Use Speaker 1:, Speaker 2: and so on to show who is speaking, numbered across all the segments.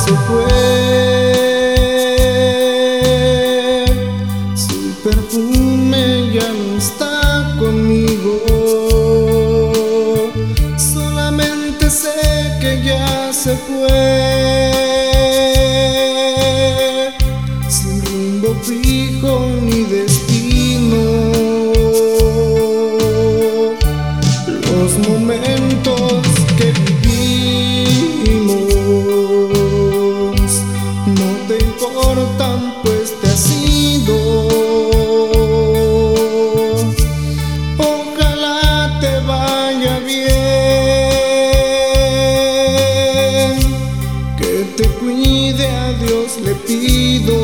Speaker 1: se fue, su perfume ya no está conmigo. Solamente sé que ya se fue, sin rumbo fijo ni destino. Los momentos que vivimos no te importan, pues te has ido. Ojalá te vaya bien, que te cuide, a Dios le pido.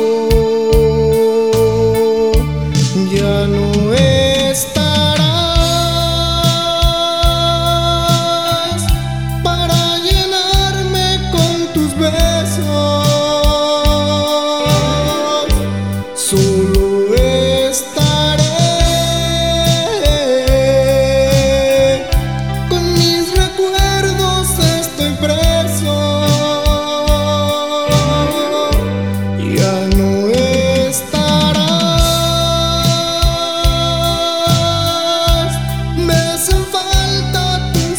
Speaker 1: Ya no estarás para llenarme con tus besos, solo estaré con mis recuerdos, estoy preso. Ya no estarás, me hacen falta tus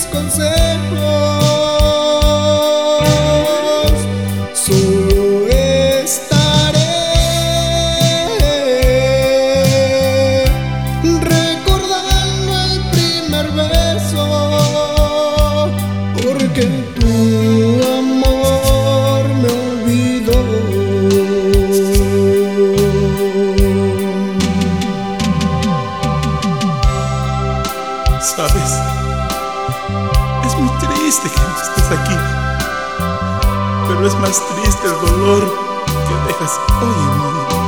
Speaker 1: consejos, solo estaré recordando el primer beso, porque tu amor me olvidó.
Speaker 2: ¿Sabes? Es muy triste que no estés aquí, pero es más triste el dolor que dejas hoy en mí.